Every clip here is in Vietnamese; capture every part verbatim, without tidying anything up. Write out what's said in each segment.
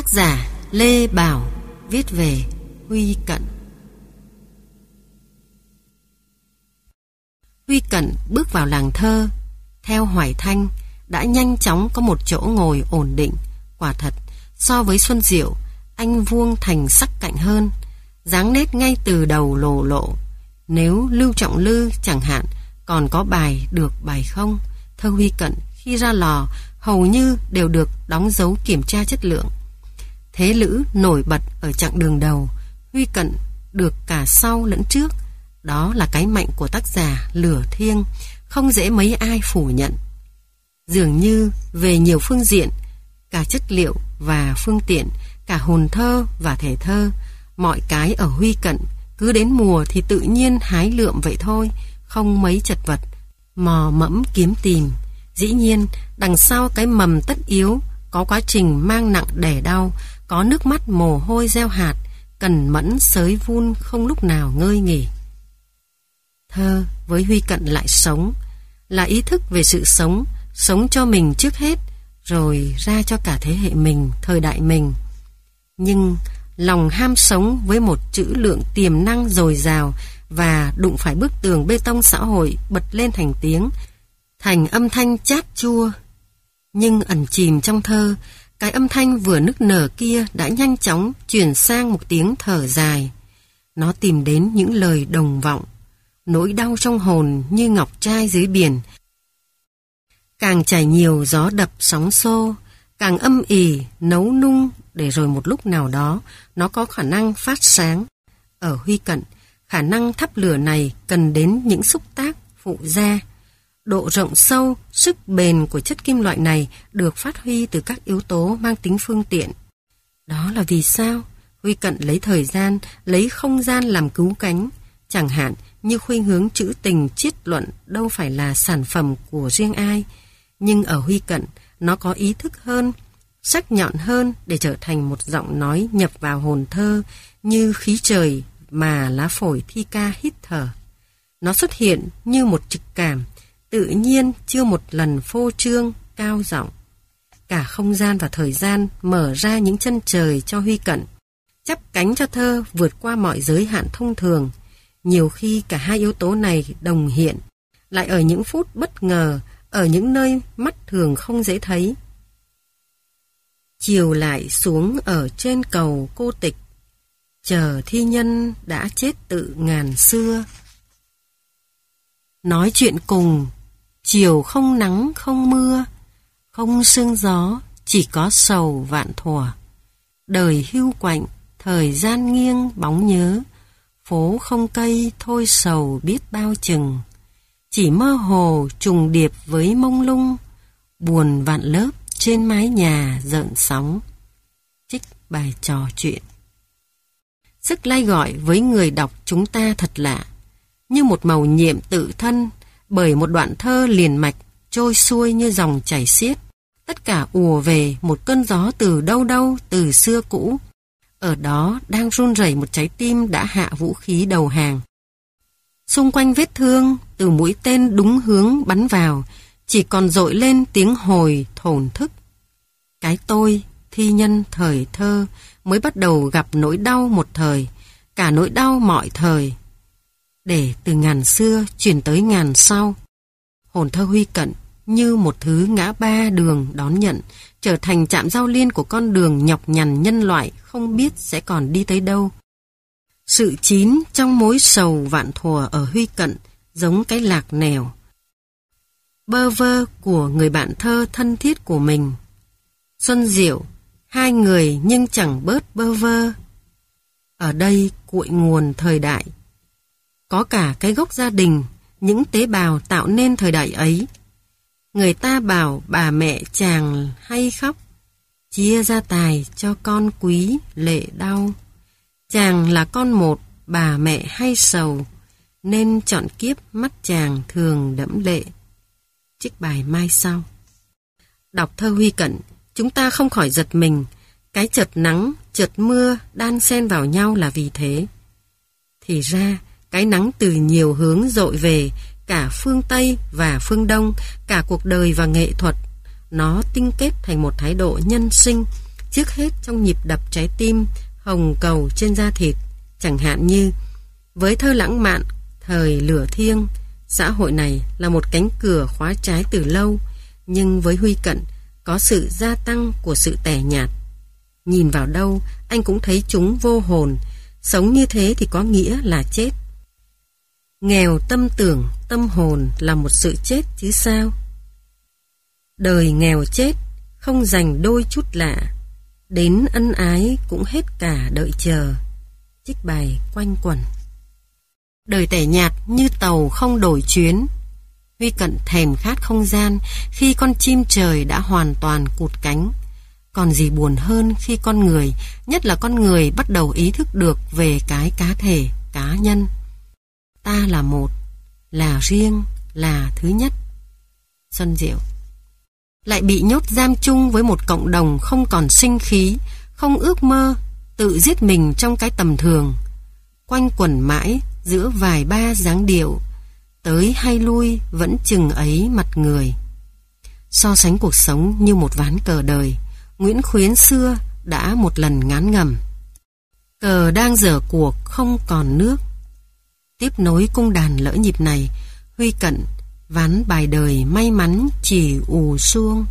Tác giả Lê Bảo, viết về Huy Cận. Huy Cận bước vào làng thơ theo Hoài Thanh đã nhanh chóng có một chỗ ngồi ổn định. Quả thật, so với Xuân Diệu, anh vuông thành sắc cạnh hơn, dáng nét ngay từ đầu lồ lộ. Nếu Lưu Trọng Lư chẳng hạn còn có bài được bài không, thơ Huy Cận khi ra lò hầu như đều được đóng dấu kiểm tra chất lượng. Thế Lữ nổi bật ở chặng đường đầu, Huy Cận được cả sau lẫn trước. Đó là cái mạnh của tác giả lửa thiêng, không dễ mấy ai phủ nhận. Dường như về nhiều phương diện, cả chất liệu và phương tiện, cả hồn thơ và thể thơ, mọi cái ở Huy Cận cứ đến mùa thì tự nhiên hái lượm vậy thôi, không mấy chật vật, mò mẫm kiếm tìm. Dĩ nhiên, đằng sau cái mầm tất yếu có quá trình mang nặng đẻ đau, có nước mắt mồ hôi gieo hạt, cần mẫn xới vun không lúc nào ngơi nghỉ. Thơ với Huy Cận lại sống, là ý thức về sự sống, sống cho mình trước hết, rồi ra cho cả thế hệ mình, thời đại mình. Nhưng lòng ham sống với một trữ lượng tiềm năng dồi dào và đụng phải bức tường bê tông xã hội bật lên thành tiếng, thành âm thanh chát chua. Nhưng ẩn chìm trong thơ, cái âm thanh vừa nức nở kia đã nhanh chóng chuyển sang một tiếng thở dài. Nó tìm đến những lời đồng vọng, nỗi đau trong hồn như ngọc trai dưới biển. Càng chảy nhiều gió đập sóng xô, càng âm ỉ, nấu nung, để rồi một lúc nào đó nó có khả năng phát sáng. Ở Huy Cận, khả năng thắp lửa này cần đến những xúc tác phụ gia. Độ rộng sâu, sức bền của chất kim loại này được phát huy từ các yếu tố mang tính phương tiện. Đó là vì sao Huy Cận lấy thời gian, lấy không gian làm cứu cánh. Chẳng hạn như khuynh hướng trữ tình triết luận đâu phải là sản phẩm của riêng ai, nhưng ở Huy Cận nó có ý thức hơn, sắc nhọn hơn để trở thành một giọng nói nhập vào hồn thơ như khí trời mà lá phổi thi ca hít thở. Nó xuất hiện như một trực cảm, tự nhiên chưa một lần phô trương, cao giọng. Cả không gian và thời gian mở ra những chân trời cho Huy Cận, chắp cánh cho thơ vượt qua mọi giới hạn thông thường. Nhiều khi cả hai yếu tố này đồng hiện, lại ở những phút bất ngờ, ở những nơi mắt thường không dễ thấy. Chiều lại xuống ở trên cầu cô tịch, chờ thi nhân đã chết tự ngàn xưa. Nói chuyện cùng, chiều không nắng không mưa, không sương gió, chỉ có sầu vạn thuở. Đời hưu quạnh, thời gian nghiêng bóng nhớ, phố không cây thôi sầu biết bao chừng. Chỉ mơ hồ trùng điệp với mông lung, buồn vạn lớp trên mái nhà rợn sóng. Trích bài trò chuyện. Sức lai gọi với người đọc chúng ta thật lạ, như một màu nhiệm tự thân, bởi một đoạn thơ liền mạch, trôi xuôi như dòng chảy xiết. Tất cả ùa về một cơn gió từ đâu đâu, từ xưa cũ. Ở đó đang run rẩy một trái tim đã hạ vũ khí đầu hàng. Xung quanh vết thương, từ mũi tên đúng hướng bắn vào, chỉ còn dội lên tiếng hồi thổn thức. Cái tôi, thi nhân thời thơ, mới bắt đầu gặp nỗi đau một thời, cả nỗi đau mọi thời, để từ ngàn xưa chuyển tới ngàn sau. Hồn thơ Huy Cận như một thứ ngã ba đường đón nhận, trở thành trạm giao liên của con đường nhọc nhằn nhân loại không biết sẽ còn đi tới đâu. Sự chín trong mối sầu vạn thuở ở Huy Cận giống cái lạc nẻo, bơ vơ của người bạn thơ thân thiết của mình. Xuân Diệu, hai người nhưng chẳng bớt bơ vơ. Ở đây cội nguồn thời đại, có cả cái gốc gia đình, những tế bào tạo nên thời đại ấy. Người ta bảo bà mẹ chàng hay khóc, chia gia tài cho con quý lệ đau. Chàng là con một, bà mẹ hay sầu, nên chọn kiếp mắt chàng thường đẫm lệ. Trích bài mai sau. Đọc thơ Huy Cận, chúng ta không khỏi giật mình. Cái chợt nắng, chợt mưa đan xen vào nhau là vì thế. Thì ra, cái nắng từ nhiều hướng dội về, cả phương Tây và phương Đông, cả cuộc đời và nghệ thuật. Nó tinh kết thành một thái độ nhân sinh, trước hết trong nhịp đập trái tim, hồng cầu trên da thịt. Chẳng hạn như với thơ lãng mạn thời lửa thiêng, xã hội này là một cánh cửa khóa trái từ lâu, nhưng với Huy Cận có sự gia tăng của sự tẻ nhạt. Nhìn vào đâu anh cũng thấy chúng vô hồn. Sống như thế thì có nghĩa là chết. Nghèo tâm tưởng, tâm hồn là một sự chết chứ sao. Đời nghèo chết, không dành đôi chút lạ, đến ân ái cũng hết cả đợi chờ. Trích bài Quanh Quẩn. Đời tẻ nhạt như tàu không đổi chuyến. Huy Cận thèm khát không gian khi con chim trời đã hoàn toàn cụt cánh. Còn gì buồn hơn khi con người, nhất là con người, bắt đầu ý thức được về cái cá thể, cá nhân. Ta là một, là riêng, là thứ nhất. Xuân Diệu. Lại bị nhốt giam chung với một cộng đồng không còn sinh khí, không ước mơ, tự giết mình trong cái tầm thường. Quanh quẩn mãi giữa vài ba dáng điệu, tới hay lui vẫn chừng ấy mặt người. So sánh cuộc sống như một ván cờ đời, Nguyễn Khuyến xưa đã một lần ngán ngẩm. Cờ đang dở cuộc không còn nước. Tiếp nối cung đàn lỡ nhịp này, Huy Cận ván bài đời may mắn chỉ ù suông.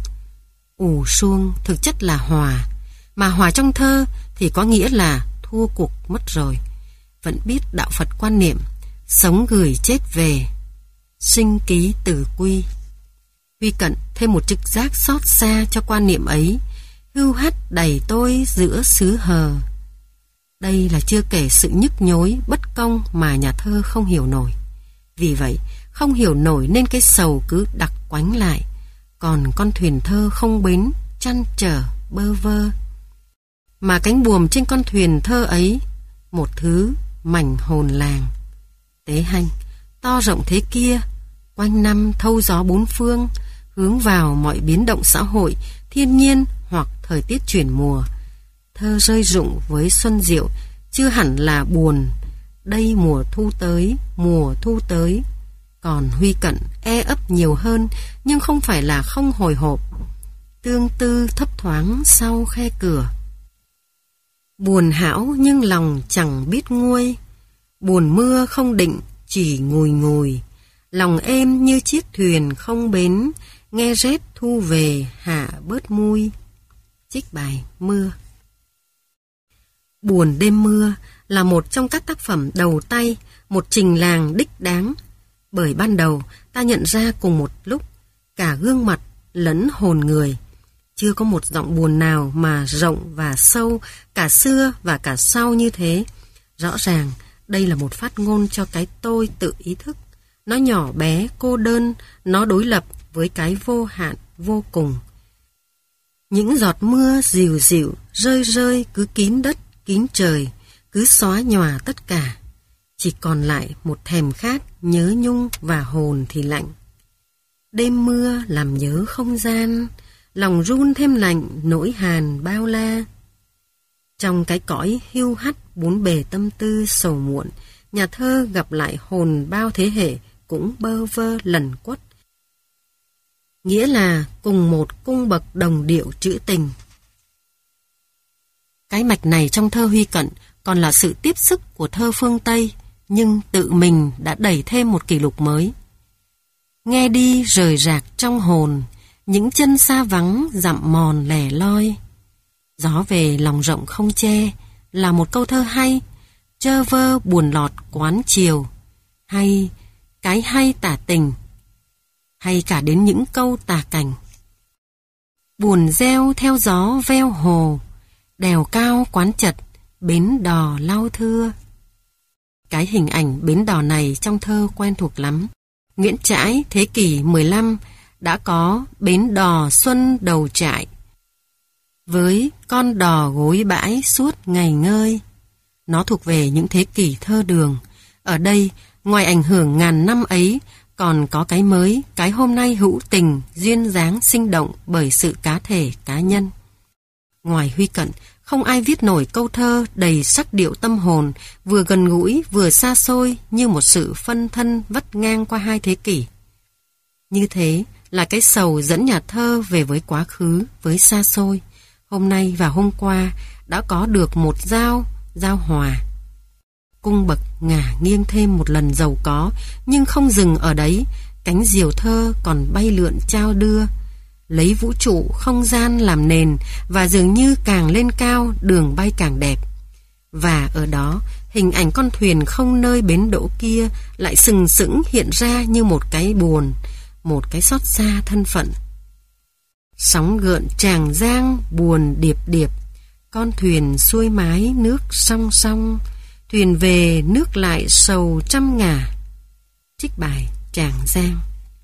Ù suông thực chất là hòa, mà hòa trong thơ thì có nghĩa là thua cuộc mất rồi. Vẫn biết đạo Phật quan niệm sống gửi chết về, sinh ký tử quy. Huy Cận thêm một trực giác xót xa cho quan niệm ấy. Hưu hắt đầy tôi giữa xứ hờ. Đây là chưa kể sự nhức nhối, bất công mà nhà thơ không hiểu nổi. Vì vậy, không hiểu nổi nên cái sầu cứ đặc quánh lại. Còn con thuyền thơ không bến, chăn trở, bơ vơ. Mà cánh buồm trên con thuyền thơ ấy, một thứ mảnh hồn làng. Tế Hanh, to rộng thế kia, quanh năm thâu gió bốn phương, hướng vào mọi biến động xã hội, thiên nhiên hoặc thời tiết chuyển mùa. Thơ rơi rụng với Xuân Diệu chưa hẳn là buồn. Đây mùa thu tới, mùa thu tới. Còn Huy Cận e ấp nhiều hơn, nhưng không phải là không hồi hộp. Tương tư thấp thoáng sau khe cửa. Buồn hão nhưng lòng chẳng biết nguôi. Buồn mưa không định, chỉ ngùi ngùi. Lòng êm như chiếc thuyền không bến, nghe rét thu về hạ bớt mui. Trích bài Mưa. Buồn đêm mưa là một trong các tác phẩm đầu tay, một trình làng đích đáng. Bởi ban đầu ta nhận ra cùng một lúc cả gương mặt lẫn hồn người. Chưa có một giọng buồn nào mà rộng và sâu, cả xưa và cả sau như thế. Rõ ràng đây là một phát ngôn cho cái tôi tự ý thức. Nó nhỏ bé, cô đơn, nó đối lập với cái vô hạn, vô cùng. Những giọt mưa dịu dịu, rơi rơi cứ kín đất, kín trời, cứ xóa nhòa tất cả. Chỉ còn lại một thèm khát, nhớ nhung và hồn thì lạnh. Đêm mưa làm nhớ không gian, lòng run thêm lạnh, nỗi hàn bao la. Trong cái cõi hiu hắt bốn bề tâm tư sầu muộn, nhà thơ gặp lại hồn bao thế hệ cũng bơ vơ lẩn quất. Nghĩa là cùng một cung bậc đồng điệu trữ tình. Cái mạch này trong thơ Huy Cận còn là sự tiếp sức của thơ phương Tây, nhưng tự mình đã đẩy thêm một kỷ lục mới. Nghe đi rời rạc trong hồn, những chân xa vắng dặm mòn lẻ loi. Gió về lòng rộng không che là một câu thơ hay, trơ vơ buồn lọt quán chiều, hay cái hay tả tình, hay cả đến những câu tả cảnh. Buồn reo theo gió veo hồ, đèo cao quán chật, bến đò lau thưa. Cái hình ảnh bến đò này trong thơ quen thuộc lắm. Nguyễn Trãi thế kỷ mười lăm đã có bến đò xuân đầu trại, với con đò gối bãi suốt ngày ngơi. Nó thuộc về những thế kỷ thơ đường. Ở đây, ngoài ảnh hưởng ngàn năm ấy, còn có cái mới, cái hôm nay hữu tình, duyên dáng sinh động bởi sự cá thể cá nhân. Ngoài Huy Cận, không ai viết nổi câu thơ đầy sắc điệu tâm hồn, vừa gần gũi vừa xa xôi như một sự phân thân vắt ngang qua hai thế kỷ. Như thế là cái sầu dẫn nhà thơ về với quá khứ, với xa xôi. hôm nay và hôm qua đã có được một giao, giao hòa. Cung bậc ngả nghiêng thêm một lần giàu có, nhưng không dừng ở đấy, cánh diều thơ còn bay lượn trao đưa, lấy vũ trụ không gian làm nền, và dường như càng lên cao đường bay càng đẹp. Và ở đó, hình ảnh con thuyền không nơi bến đỗ kia lại sừng sững hiện ra như một cái buồn, một cái xót xa thân phận. Sóng gợn tràng giang buồn điệp điệp, con thuyền xuôi mái nước song song, thuyền về nước lại sầu trăm ngả. Trích bài Tràng Giang.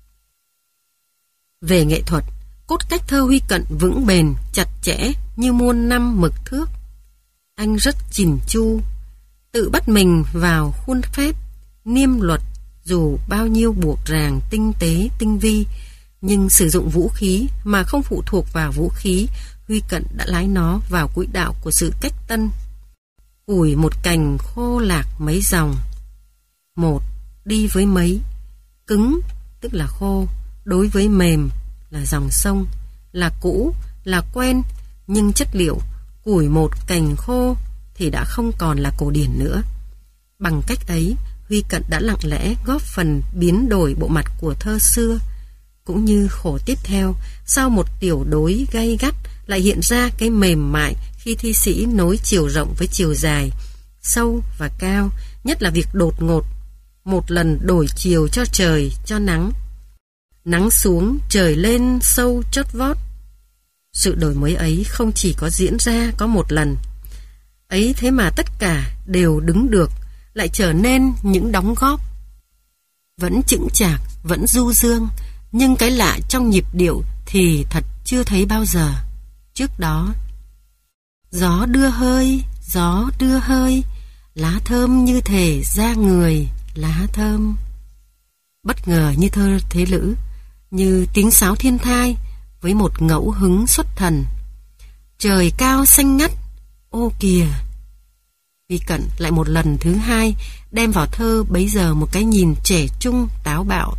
Về nghệ thuật, cốt cách thơ Huy Cận vững bền, chặt chẽ như muôn năm mực thước. Anh rất chỉn chu, tự bắt mình vào khuôn phép, niêm luật, dù bao nhiêu buộc ràng tinh tế tinh vi, nhưng sử dụng vũ khí mà không phụ thuộc vào vũ khí, Huy Cận đã lái nó vào quỹ đạo của sự cách tân. Ủi một cành khô lạc mấy dòng. Một, đi với mấy. Cứng, tức là khô, đối với mềm, là dòng sông, là cũ, là quen, nhưng chất liệu, củi một cành khô thì đã không còn là cổ điển nữa. Bằng cách ấy, Huy Cận đã lặng lẽ góp phần biến đổi bộ mặt của thơ xưa. Cũng như khổ tiếp theo, sau một tiểu đối gay gắt lại hiện ra cái mềm mại khi thi sĩ nối chiều rộng với chiều dài, sâu và cao, nhất là việc đột ngột, một lần đổi chiều cho trời, cho nắng. Nắng xuống, trời lên sâu chót vót. Sự đổi mới ấy không chỉ có diễn ra có một lần. Ấy thế mà tất cả đều đứng được, lại trở nên những đóng góp. Vẫn chững chạc, vẫn du dương, nhưng cái lạ trong nhịp điệu thì thật chưa thấy bao giờ. Trước đó, gió đưa hơi, gió đưa hơi, lá thơm như thể da người, lá thơm. Bất ngờ như thơ Thế Lữ, như tiếng sáo thiên thai với một ngẫu hứng xuất thần. Trời cao xanh ngắt, ô kìa. Huy Cận lại một lần thứ hai đem vào thơ bấy giờ một cái nhìn trẻ trung táo bạo.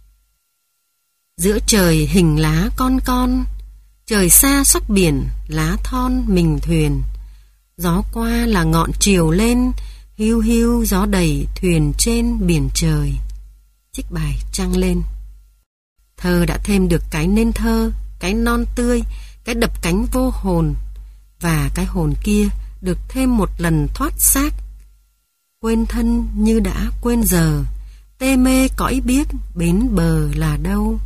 Giữa trời hình lá con con, trời xa sắc biển, lá thon mình thuyền. Gió qua là ngọn triều lên, hiu hiu gió đầy thuyền trên biển trời. Trích bài Trăng Lên. Thơ đã thêm được cái nên thơ, cái non tươi, cái đập cánh vô hồn, và cái hồn kia được thêm một lần thoát xác. Quên thân như đã quên giờ, tê mê cõi biết bến bờ là đâu.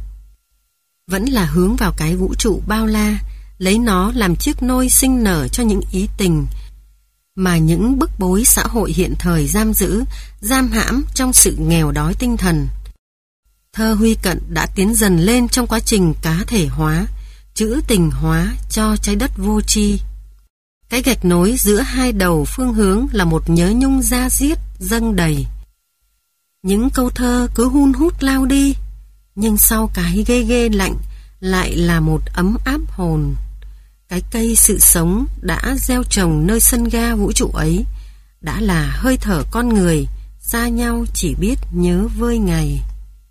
Vẫn là hướng vào cái vũ trụ bao la, lấy nó làm chiếc nôi sinh nở cho những ý tình mà những bức bối xã hội hiện thời giam giữ, giam hãm trong sự nghèo đói tinh thần. Thơ Huy Cận đã tiến dần lên trong quá trình cá thể hóa, trữ tình hóa cho trái đất vô tri. Cái gạch nối giữa hai đầu phương hướng là một nhớ nhung da diết dâng đầy. Những câu thơ cứ hun hút lao đi, nhưng sau cái ghê ghê lạnh lại là một ấm áp hồn. Cái cây sự sống đã gieo trồng nơi sân ga vũ trụ ấy đã là hơi thở con người, xa nhau chỉ biết nhớ vơi ngày.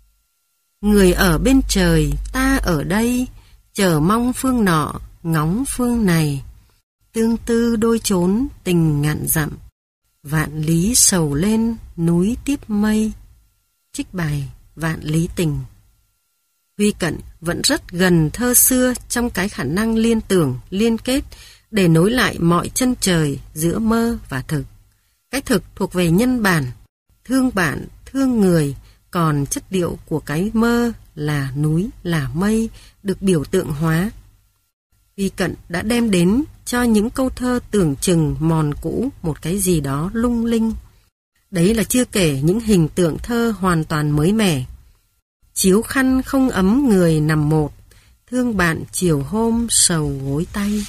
Người ở bên trời, ta ở đây, chờ mong phương nọ, ngóng phương này. Tương tư đôi chốn tình ngàn dặm, vạn lý sầu lên núi tiếp mây. Trích bài Vạn Lý Tình. Huy Cận vẫn rất gần thơ xưa trong cái khả năng liên tưởng, liên kết để nối lại mọi chân trời giữa mơ và thực. Cái thực thuộc về nhân bản, thương bản, thương người, còn chất liệu của cái mơ là núi, là mây, được biểu tượng hóa. Huy Cận đã đem đến cho những câu thơ tưởng chừng mòn cũ một cái gì đó lung linh. Đấy là chưa kể những hình tượng thơ hoàn toàn mới mẻ. Chiếu khăn không ấm người nằm một, thương bạn chiều hôm sầu gối tay.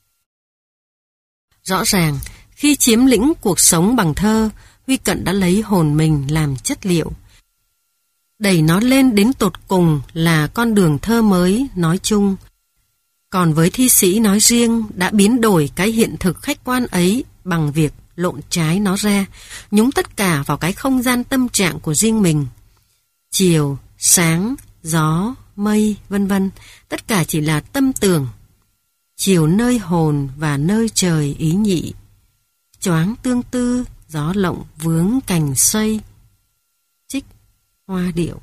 Rõ ràng, khi chiếm lĩnh cuộc sống bằng thơ, Huy Cận đã lấy hồn mình làm chất liệu. Đẩy nó lên đến tột cùng là con đường thơ mới nói chung. Còn với thi sĩ nói riêng, đã biến đổi cái hiện thực khách quan ấy bằng việc lộn trái nó ra, nhúng tất cả vào cái không gian tâm trạng của riêng mình. Chiều, sáng, gió, mây, vân vân, tất cả chỉ là tâm tưởng. chiều nơi hồn và nơi trời ý nhị. Choáng tương tư, gió lộng vướng cành xây. Trích Hoa Điệu.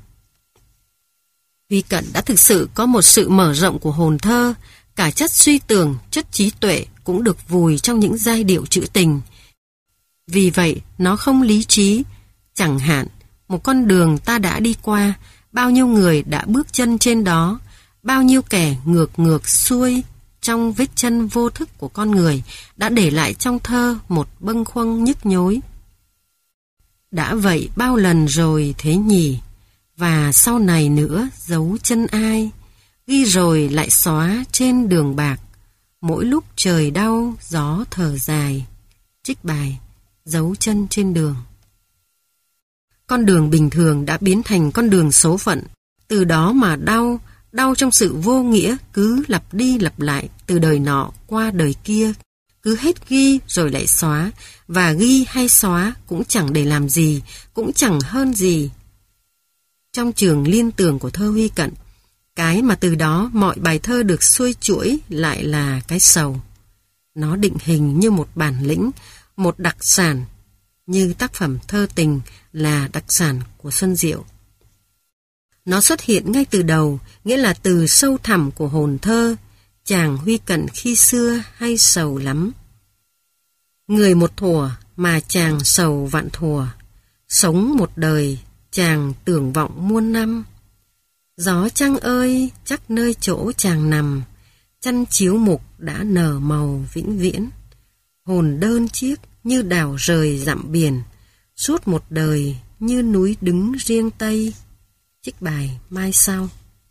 Huy Cận đã thực sự có một sự mở rộng của hồn thơ, cả chất suy tưởng, chất trí tuệ cũng được vùi trong những giai điệu trữ tình. Vì vậy, nó không lý trí. Chẳng hạn, một con đường ta đã đi qua, bao nhiêu người đã bước chân trên đó, bao nhiêu kẻ ngược ngược xuôi trong vết chân vô thức của con người đã để lại trong thơ một bâng khuâng nhức nhối. Đã vậy bao lần rồi thế nhỉ, và sau này nữa dấu chân ai, ghi rồi lại xóa trên đường bạc, mỗi lúc trời đau gió thở dài. Trích bài Dấu chân trên đường. Con đường bình thường đã biến thành con đường số phận, từ đó mà đau, đau trong sự vô nghĩa cứ lặp đi lặp lại từ đời nọ qua đời kia, cứ hết ghi rồi lại xóa, và ghi hay xóa cũng chẳng để làm gì, cũng chẳng hơn gì. Trong trường liên tưởng của thơ Huy Cận, cái mà từ đó mọi bài thơ được xuôi chuỗi lại là cái sầu. Nó định hình như một bản lĩnh, một đặc sản, như tác phẩm thơ tình là đặc sản của Xuân Diệu. Nó xuất hiện ngay từ đầu, nghĩa là từ sâu thẳm của hồn thơ. Chàng Huy Cận khi xưa hay sầu lắm. Người một thuở mà chàng sầu vạn thuở, sống một đời chàng tưởng vọng muôn năm. Gió trăng ơi chắc nơi chỗ chàng nằm, chăn chiếu mục đã nở màu vĩnh viễn. Hồn đơn chiếc như đảo rời dặm biển, suốt một đời như núi đứng riêng Tây. Trích bài Mai Sau.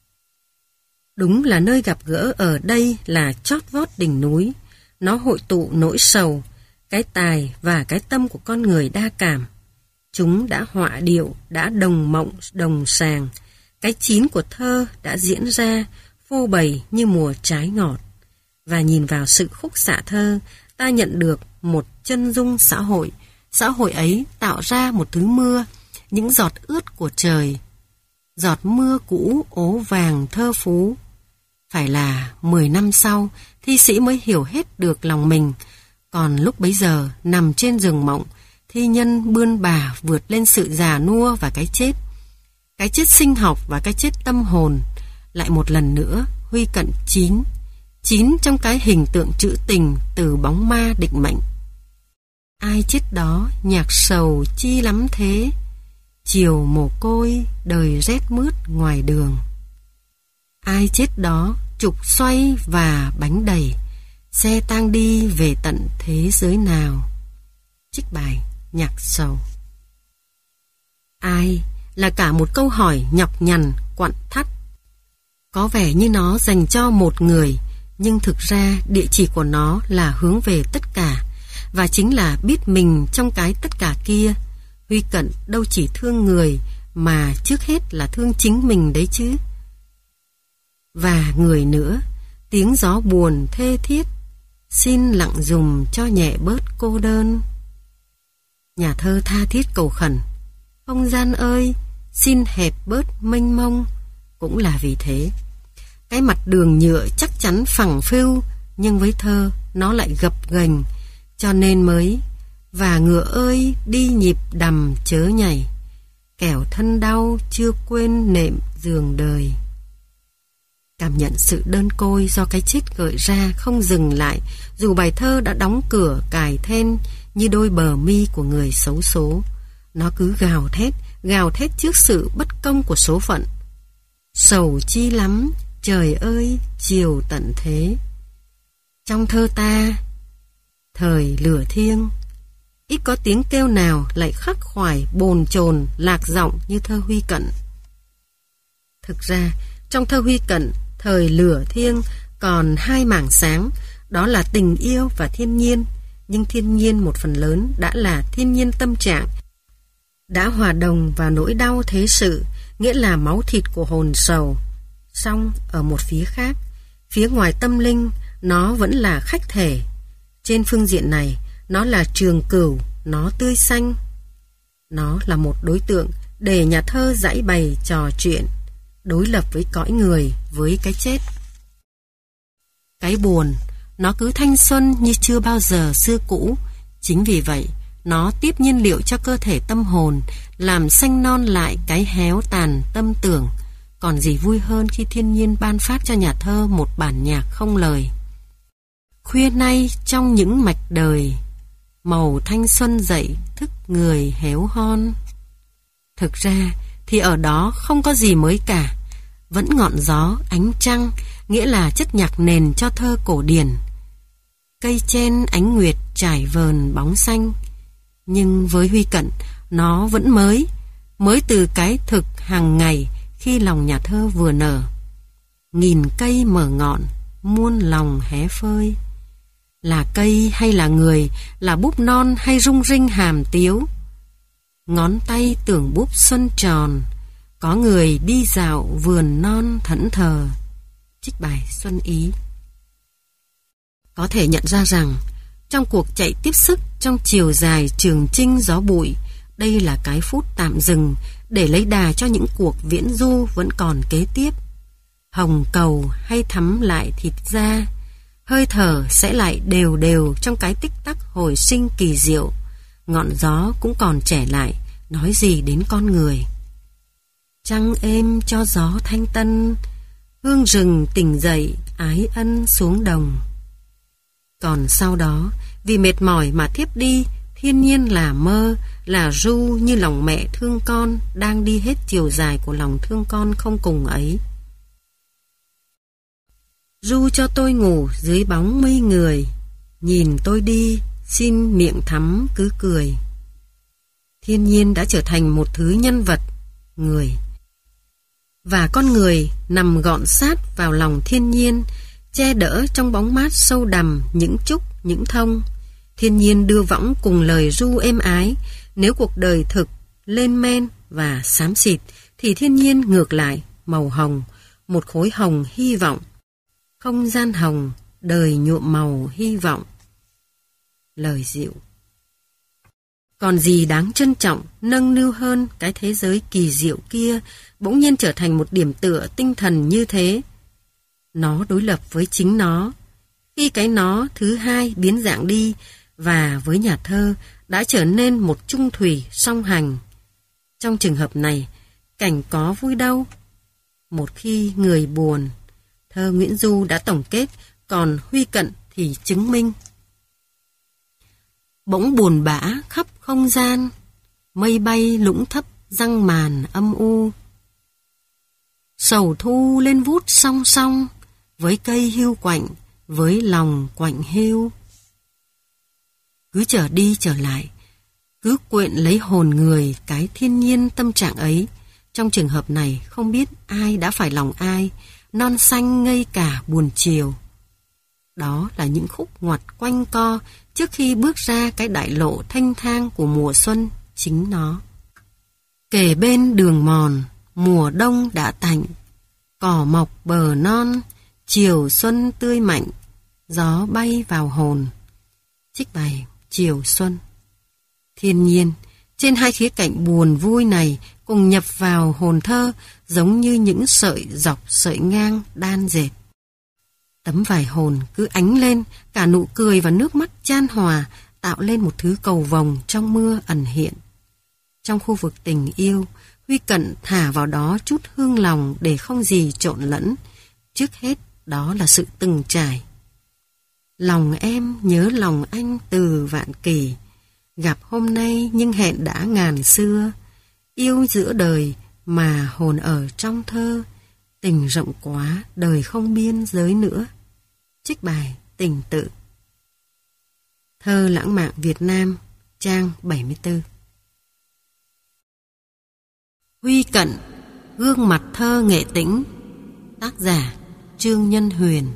Đúng là nơi gặp gỡ ở đây là chót vót đỉnh núi. Nó hội tụ nỗi sầu, cái tài và cái tâm của con người đa cảm. Chúng đã họa điệu, đã đồng mộng, đồng sàng. Cái chín của thơ đã diễn ra, phô bày như mùa trái ngọt. Và nhìn vào sự khúc xạ thơ, ta nhận được một chân dung xã hội. Xã hội ấy tạo ra một thứ mưa, những giọt ướt của trời. Giọt mưa cũ ố vàng thơ phú. Phải là mười năm sau, thi sĩ mới hiểu hết được lòng mình. Còn lúc bấy giờ, nằm trên giường mộng, thi nhân bươn bà vượt lên sự già nua và cái chết. Cái chết sinh học và cái chết tâm hồn. Lại một lần nữa, Huy Cận chín. Chín trong cái hình tượng trữ tình từ bóng ma định mệnh. Ai chết đó nhạc sầu chi lắm thế, chiều mồ côi đời rét mướt ngoài đường. Ai chết đó trục xoay và bánh đầy, xe tang đi về tận thế giới nào. Trích bài Nhạc Sầu. Ai là cả một câu hỏi nhọc nhằn, quặn thắt. Có vẻ như nó dành cho một người, nhưng thực ra địa chỉ của nó là hướng về tất cả, và chính là biết mình trong cái tất cả kia. Huy Cận đâu chỉ thương người, mà trước hết là thương chính mình đấy chứ. Và người nữa, tiếng gió buồn thê thiết, xin lặng dùm cho nhẹ bớt cô đơn. Nhà thơ tha thiết cầu khẩn, không gian ơi, xin hẹp bớt mênh mông. Cũng là vì thế, cái mặt đường nhựa chắc chắn phẳng phưu, nhưng với thơ nó lại gập ghềnh, cho nên mới và ngựa ơi đi nhịp đầm chớ nhảy, kẻo thân đau chưa quên nệm giường đời. Cảm nhận sự đơn côi do cái chết gợi ra không dừng lại, dù bài thơ đã đóng cửa cài then như đôi bờ mi của người xấu số. Nó cứ gào thét, gào thét trước sự bất công của số phận. Sầu chi lắm, trời ơi, chiều tận thế. Trong thơ ta, thời lửa thiêng, ít có tiếng kêu nào lại khắc khoải, bồn chồn, lạc giọng như thơ Huy Cận. Thực ra, trong thơ Huy Cận, thời lửa thiêng còn hai mảng sáng, đó là tình yêu và thiên nhiên. Nhưng thiên nhiên một phần lớn đã là thiên nhiên tâm trạng, đã hòa đồng vào nỗi đau thế sự, nghĩa là máu thịt của hồn sầu. Song ở một phía khác, phía ngoài tâm linh, nó vẫn là khách thể. Trên phương diện này, nó là trường cửu, nó tươi xanh. Nó là một đối tượng để nhà thơ giãi bày trò chuyện, đối lập với cõi người, với cái chết. Cái buồn, nó cứ thanh xuân như chưa bao giờ xưa cũ. Chính vì vậy, nó tiếp nhiên liệu cho cơ thể tâm hồn, làm xanh non lại cái héo tàn tâm tưởng. Còn gì vui hơn khi thiên nhiên ban phát cho nhà thơ một bản nhạc không lời. Khuya nay trong những mạch đời, màu thanh xuân dậy thức người héo hon. Thực ra thì ở đó không có gì mới cả. Vẫn ngọn gió, ánh trăng, nghĩa là chất nhạc nền cho thơ cổ điển. Cây chen ánh nguyệt trải vờn bóng xanh. Nhưng với Huy Cận, nó vẫn mới, mới từ cái thực hàng ngày khi lòng nhà thơ vừa nở. Nghìn cây mở ngọn, muôn lòng hé phơi. Là cây hay là người, là búp non hay rung rinh hàm tiếu. Ngón tay tưởng búp xuân tròn, có người đi dạo vườn non thẫn thờ. Trích bài Xuân Ý. Có thể nhận ra rằng, trong cuộc chạy tiếp sức trong chiều dài trường chinh gió bụi, đây là cái phút tạm dừng để lấy đà cho những cuộc viễn du vẫn còn kế tiếp. Hồng cầu hay thắm lại thịt da, hơi thở sẽ lại đều đều trong cái tích tắc hồi sinh kỳ diệu. Ngọn gió cũng còn trẻ lại, nói gì đến con người. Trăng êm cho gió thanh tân, hương rừng tỉnh dậy ái ân xuống đồng. Còn sau đó, vì mệt mỏi mà thiếp đi, thiên nhiên là mơ, là ru như lòng mẹ thương con đang đi hết chiều dài của lòng thương con không cùng ấy. Ru cho tôi ngủ dưới bóng mây người, nhìn tôi đi, xin miệng thắm cứ cười. Thiên nhiên đã trở thành một thứ nhân vật, người. Và con người nằm gọn sát vào lòng thiên nhiên, che đỡ trong bóng mát sâu đằm những trúc, những thông. Thiên nhiên đưa võng cùng lời ru êm ái. Nếu cuộc đời thực, lên men và xám xịt, thì thiên nhiên ngược lại, màu hồng, một khối hồng hy vọng. Không gian hồng, đời nhuộm màu hy vọng. Lời dịu. Còn gì đáng trân trọng, nâng niu hơn cái thế giới kỳ diệu kia bỗng nhiên trở thành một điểm tựa tinh thần như thế. Nó đối lập với chính nó. Khi cái nó thứ hai biến dạng đi, và với nhà thơ đã trở nên một chung thủy song hành. Trong trường hợp này, cảnh có vui đâu. Một khi người buồn, thơ Nguyễn Du đã tổng kết, còn Huy Cận thì chứng minh. Bỗng buồn bã khắp không gian, mây bay lũng thấp răng màn âm u. Sầu thu lên vút song song, với cây hiu quạnh, với lòng quạnh hiu. Cứ trở đi trở lại, cứ quyện lấy hồn người cái thiên nhiên tâm trạng ấy. Trong trường hợp này không biết ai đã phải lòng ai, non xanh ngây cả buồn chiều. Đó là những khúc ngoặt quanh co trước khi bước ra cái đại lộ thanh thang của mùa xuân chính nó. Kề bên đường mòn, mùa đông đã tạnh, cỏ mọc bờ non, chiều xuân tươi mạnh, gió bay vào hồn. Trích bài Chiều Xuân. Thiên nhiên, trên hai khía cạnh buồn vui này cùng nhập vào hồn thơ giống như những sợi dọc sợi ngang đan dệt. Tấm vải hồn cứ ánh lên, cả nụ cười và nước mắt chan hòa, tạo lên một thứ cầu vồng trong mưa ẩn hiện. Trong khu vực tình yêu, Huy Cận thả vào đó chút hương lòng để không gì trộn lẫn. Trước hết, đó là sự từng trải. Lòng em nhớ lòng anh từ vạn kỳ, gặp hôm nay nhưng hẹn đã ngàn xưa. Yêu giữa đời mà hồn ở trong thơ, tình rộng quá đời không biên giới nữa. Trích bài Tình Tự. Thơ lãng mạn Việt Nam, trang bảy mươi tư. Huy Cận, gương mặt thơ nghệ tĩnh. Tác giả Trương Nhân Huyền.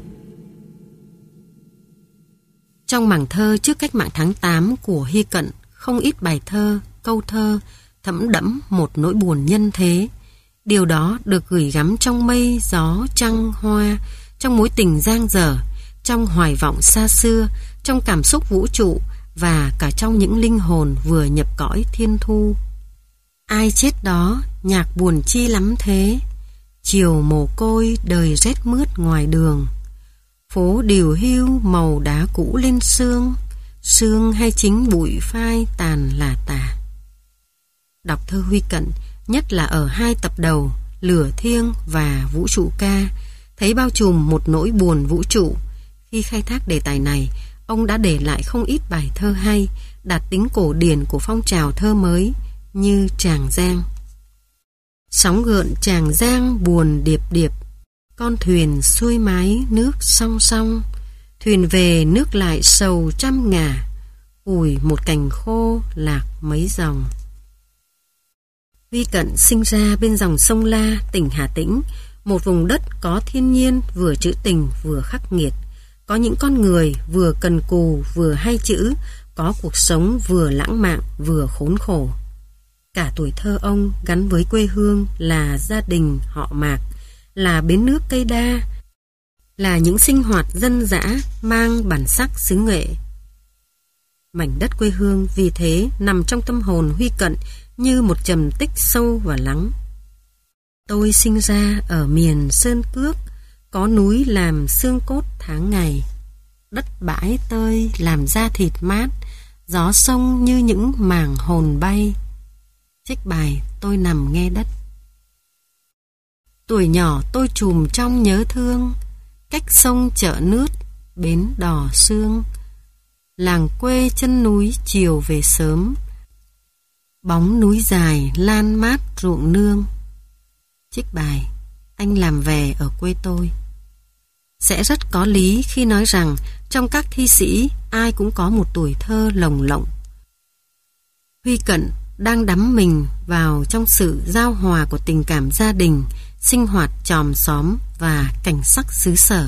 Trong mảng thơ trước cách mạng tháng tám của Huy Cận, không ít bài thơ, câu thơ thấm đẫm một nỗi buồn nhân thế. Điều đó được gửi gắm trong mây, gió, trăng, hoa, trong mối tình dang dở, trong hoài vọng xa xưa, trong cảm xúc vũ trụ và cả trong những linh hồn vừa nhập cõi thiên thu. Ai chết đó, nhạc buồn chi lắm thế, chiều mồ côi đời rét mướt ngoài đường. Phố điều hưu màu đá cũ lên sương, sương hay chính bụi phai tàn là tả. Đọc thơ Huy Cận, nhất là ở hai tập đầu Lửa Thiêng và Vũ trụ ca, thấy bao trùm một nỗi buồn vũ trụ. Khi khai thác đề tài này, ông đã để lại không ít bài thơ hay, đạt tính cổ điển của phong trào thơ mới, như Tràng Giang. Sóng gợn Tràng Giang buồn điệp điệp, con thuyền xuôi mái nước song song, thuyền về nước lại sầu trăm ngả, ủi một cành khô lạc mấy dòng. Huy Cận sinh ra bên dòng sông La, tỉnh Hà Tĩnh, một vùng đất có thiên nhiên vừa trữ tình vừa khắc nghiệt, có những con người vừa cần cù vừa hay chữ, có cuộc sống vừa lãng mạn vừa khốn khổ. Cả tuổi thơ ông gắn với quê hương là gia đình họ Mạc, là bến nước cây đa, là những sinh hoạt dân dã mang bản sắc xứ Nghệ. Mảnh đất quê hương vì thế nằm trong tâm hồn Huy Cận như một trầm tích sâu và lắng. Tôi sinh ra ở miền sơn cước, có núi làm xương cốt tháng ngày, đất bãi tơi làm da thịt mát, gió sông như những màng hồn bay. Trích bài Tôi nằm nghe đất. Tuổi nhỏ tôi trùm trong nhớ thương, cách sông chợ nước, bến đò sương, làng quê chân núi chiều về sớm, bóng núi dài lan mát ruộng nương. Trích bài Anh làm về ở quê tôi. Sẽ rất có lý khi nói rằng trong các thi sĩ ai cũng có một tuổi thơ lồng lộng. Huy Cận đang đắm mình vào trong sự giao hòa của tình cảm gia đình, sinh hoạt chòm xóm và cảnh sắc xứ sở.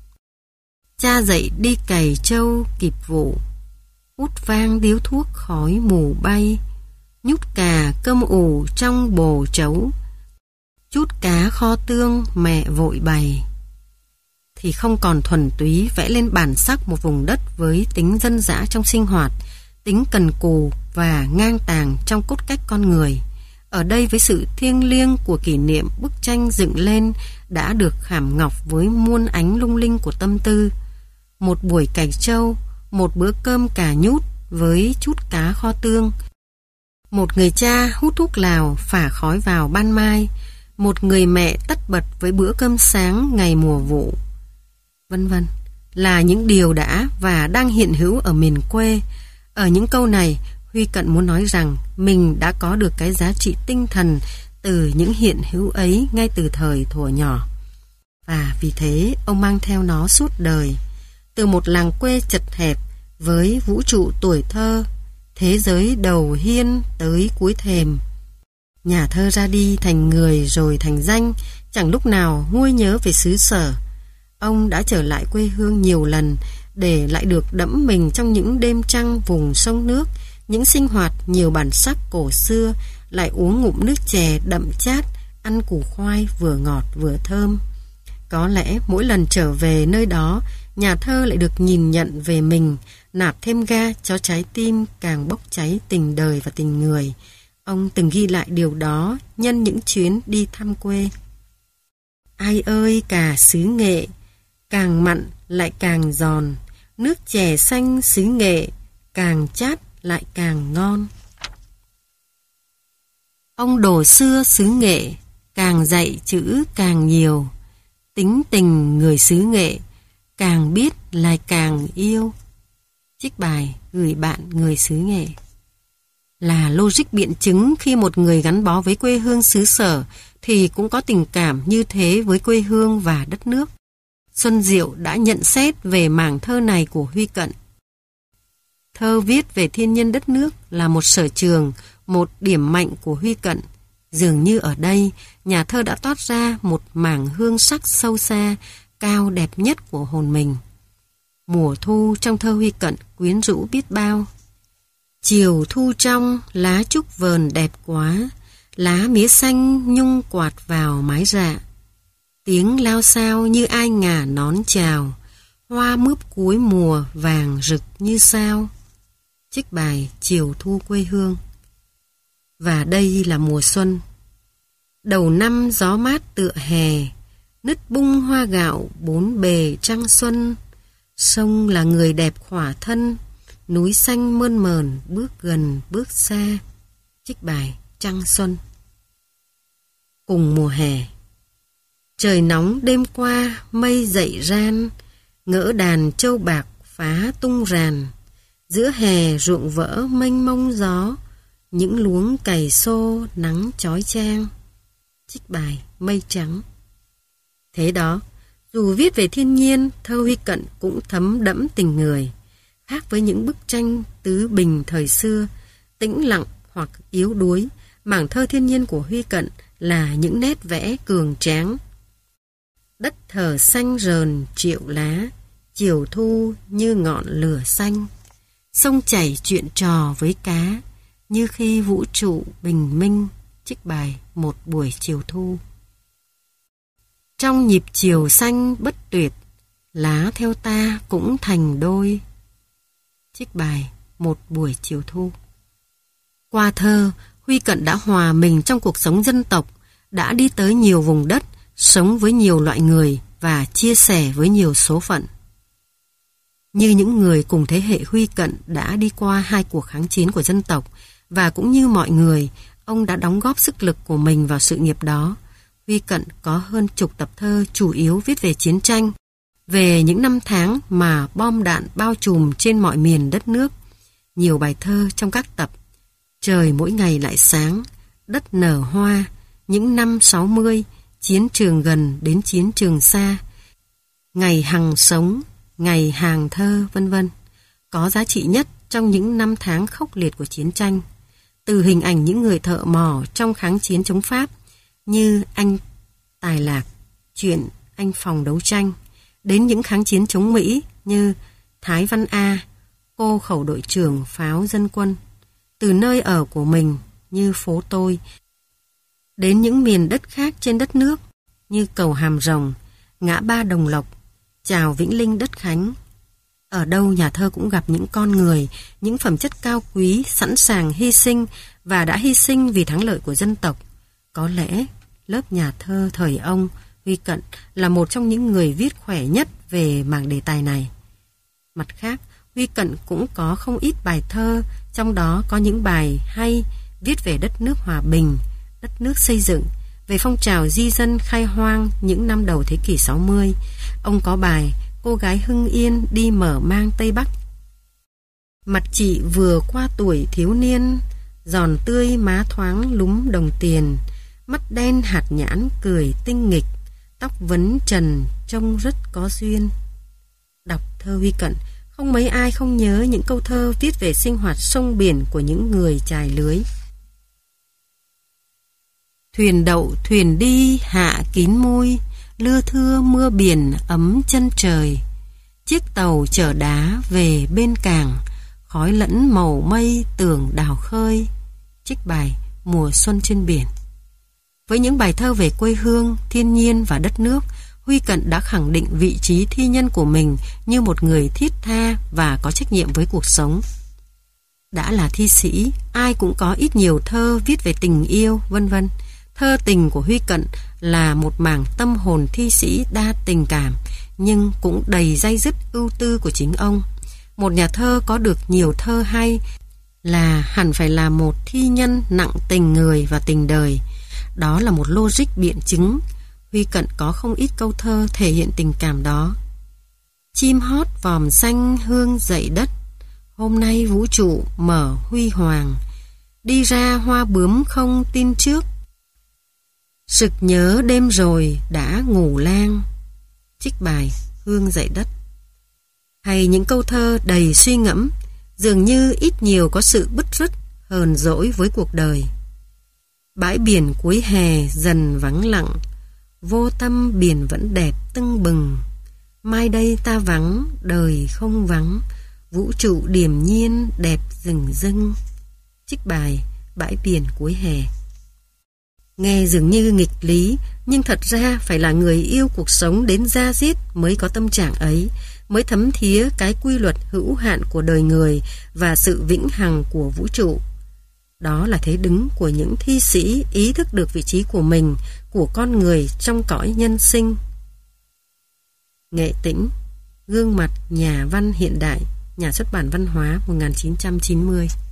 Cha dậy đi cày trâu kịp vụ, hút vang điếu thuốc khói mù bay, nhút cà cơm ủ trong bồ trấu, chút cá kho tương mẹ vội bày. Thì không còn thuần túy vẽ lên bản sắc một vùng đất với tính dân dã trong sinh hoạt, tính cần cù và ngang tàng trong cốt cách con người. Ở đây với sự thiêng liêng của kỷ niệm, bức tranh dựng lên đã được khảm ngọc với muôn ánh lung linh của tâm tư. Một buổi cày trâu, một bữa cơm cà nhút với chút cá kho tương, một người cha hút thuốc lào phả khói vào ban mai, một người mẹ tất bật với bữa cơm sáng ngày mùa vụ, vân vân, là những điều đã và đang hiện hữu ở miền quê. Ở những câu này, Huy Cận muốn nói rằng mình đã có được cái giá trị tinh thần từ những hiện hữu ấy ngay từ thời thuở nhỏ. Và vì thế, ông mang theo nó suốt đời. Từ một làng quê chật hẹp với vũ trụ tuổi thơ, thế giới đầu hiên tới cuối thềm. Nhà thơ ra đi thành người rồi thành danh, chẳng lúc nào nguôi nhớ về xứ sở. Ông đã trở lại quê hương nhiều lần để lại được đẫm mình trong những đêm trăng vùng sông nước, những sinh hoạt nhiều bản sắc cổ xưa, lại uống ngụm nước chè đậm chát, ăn củ khoai vừa ngọt vừa thơm. Có lẽ mỗi lần trở về nơi đó, nhà thơ lại được nhìn nhận về mình, nạp thêm ga cho trái tim càng bốc cháy tình đời và tình người. Ông từng ghi lại điều đó nhân những chuyến đi thăm quê. Ai ơi cả xứ Nghệ, càng mặn lại càng giòn, nước chè xanh xứ Nghệ, càng chát lại càng ngon. Ông đồ xưa xứ Nghệ, càng dạy chữ càng nhiều, tính tình người xứ Nghệ, càng biết lại càng yêu. Trích bài Gửi bạn người xứ Nghệ. Là logic biện chứng khi một người gắn bó với quê hương xứ sở thì cũng có tình cảm như thế với quê hương và đất nước. Xuân Diệu đã nhận xét về mảng thơ này của Huy Cận. Thơ viết về thiên nhiên đất nước là một sở trường, một điểm mạnh của Huy Cận. Dường như ở đây, nhà thơ đã toát ra một mảng hương sắc sâu xa, cao đẹp nhất của hồn mình. Mùa thu trong thơ Huy Cận quyến rũ biết bao. Chiều thu trong, lá trúc vờn đẹp quá, lá mía xanh nhung quạt vào mái rạ. Tiếng lao sao như ai ngả nón chào, hoa mướp cuối mùa vàng rực như sao. Trích bài Chiều thu quê hương. Và đây là mùa xuân. Đầu năm gió mát tựa hè, nứt bung hoa gạo bốn bề trăng xuân. Sông là người đẹp khỏa thân, núi xanh mơn mờn bước gần bước xa. Trích bài Trăng Xuân. Cùng mùa hè. Trời nóng đêm qua mây dậy ran, ngỡ đàn trâu bạc phá tung ràn. Giữa hè ruộng vỡ mênh mông gió, những luống cày xô nắng chói chang. Trích bài Mây Trắng. Thế đó, dù viết về thiên nhiên, thơ Huy Cận cũng thấm đẫm tình người. Khác với những bức tranh tứ bình thời xưa, tĩnh lặng hoặc yếu đuối, mảng thơ thiên nhiên của Huy Cận là những nét vẽ cường tráng. Đất thờ xanh rờn triệu lá, chiều thu như ngọn lửa xanh. Sông chảy chuyện trò với cá, như khi vũ trụ bình minh. Trích bài Một buổi chiều thu. Trong nhịp chiều xanh bất tuyệt, lá theo ta cũng thành đôi. Trích bài Một buổi chiều thu. Qua thơ, Huy Cận đã hòa mình trong cuộc sống dân tộc, đã đi tới nhiều vùng đất, sống với nhiều loại người và chia sẻ với nhiều số phận. Như những người cùng thế hệ Huy Cận đã đi qua hai cuộc kháng chiến của dân tộc, và cũng như mọi người, ông đã đóng góp sức lực của mình vào sự nghiệp đó. Huy Cận có hơn chục tập thơ chủ yếu viết về chiến tranh, về những năm tháng mà bom đạn bao trùm trên mọi miền đất nước. Nhiều bài thơ trong các tập Trời mỗi ngày lại sáng, Đất nở hoa, Những năm sáu mươi, Chiến trường gần đến chiến trường xa, Ngày hằng sống, Ngày hàng thơ, vân vân có giá trị nhất trong những năm tháng khốc liệt của chiến tranh. Từ hình ảnh những người thợ mỏ trong kháng chiến chống Pháp như anh Tài Lạc, chuyện anh Phòng đấu tranh, đến những kháng chiến chống Mỹ như Thái Văn A, cô khẩu đội trưởng pháo dân quân, từ nơi ở của mình như phố tôi, đến những miền đất khác trên đất nước như cầu Hàm Rồng, ngã ba Đồng Lộc, chào Vĩnh Linh đất Khánh. Ở đâu nhà thơ cũng gặp những con người, những phẩm chất cao quý sẵn sàng hy sinh và đã hy sinh vì thắng lợi của dân tộc. Có lẽ lớp nhà thơ thời ông, Huy Cận, là một trong những người viết khỏe nhất về mảng đề tài này. Mặt khác, Huy Cận cũng có không ít bài thơ, trong đó có những bài hay viết về đất nước hòa bình, đất nước xây dựng, về phong trào di dân khai hoang những năm đầu thế kỷ sáu mươi. Ông có bài Cô gái Hưng Yên đi mở mang Tây Bắc. Mặt chị vừa qua tuổi thiếu niên, giòn tươi má thoáng lúm đồng tiền, mắt đen hạt nhãn cười tinh nghịch, tóc vấn trần trông rất có duyên. Đọc thơ Huy Cận, không mấy ai không nhớ những câu thơ viết về sinh hoạt sông biển của những người chài lưới. Thuyền đậu thuyền đi hạ kín môi, lưa thưa mưa biển ấm chân trời. Chiếc tàu chở đá về bên cảng, khói lẫn màu mây tưởng đào khơi. Trích bài Mùa xuân trên biển. Với những bài thơ về quê hương, thiên nhiên và đất nước, Huy Cận đã khẳng định vị trí thi nhân của mình như một người thiết tha và có trách nhiệm với cuộc sống. Đã là thi sĩ, ai cũng có ít nhiều thơ viết về tình yêu, vân vân. Thơ tình của Huy Cận là một mảng tâm hồn thi sĩ đa tình cảm, nhưng cũng đầy day dứt ưu tư của chính ông. Một nhà thơ có được nhiều thơ hay là hẳn phải là một thi nhân nặng tình người và tình đời. Đó là một logic biện chứng. Huy Cận có không ít câu thơ thể hiện tình cảm đó. Chim hót vòm xanh hương dậy đất, hôm nay vũ trụ mở huy hoàng, đi ra hoa bướm không tin trước, sực nhớ đêm rồi đã ngủ lang. Trích bài Hương dậy đất. Hay những câu thơ đầy suy ngẫm, dường như ít nhiều có sự bứt rứt, hờn dỗi với cuộc đời. Bãi biển cuối hè dần vắng lặng, vô tâm biển vẫn đẹp tưng bừng. Mai đây ta vắng, đời không vắng, vũ trụ điềm nhiên đẹp rừng rưng. Trích bài Bãi biển cuối hè. Nghe dường như nghịch lý, nhưng thật ra phải là người yêu cuộc sống đến da diết mới có tâm trạng ấy, mới thấm thía cái quy luật hữu hạn của đời người và sự vĩnh hằng của vũ trụ. Đó là thế đứng của những thi sĩ ý thức được vị trí của mình, của con người trong cõi nhân sinh. Nghệ Tĩnh, Gương mặt nhà văn hiện đại, Nhà xuất bản Văn hóa, một nghìn chín trăm chín mươi.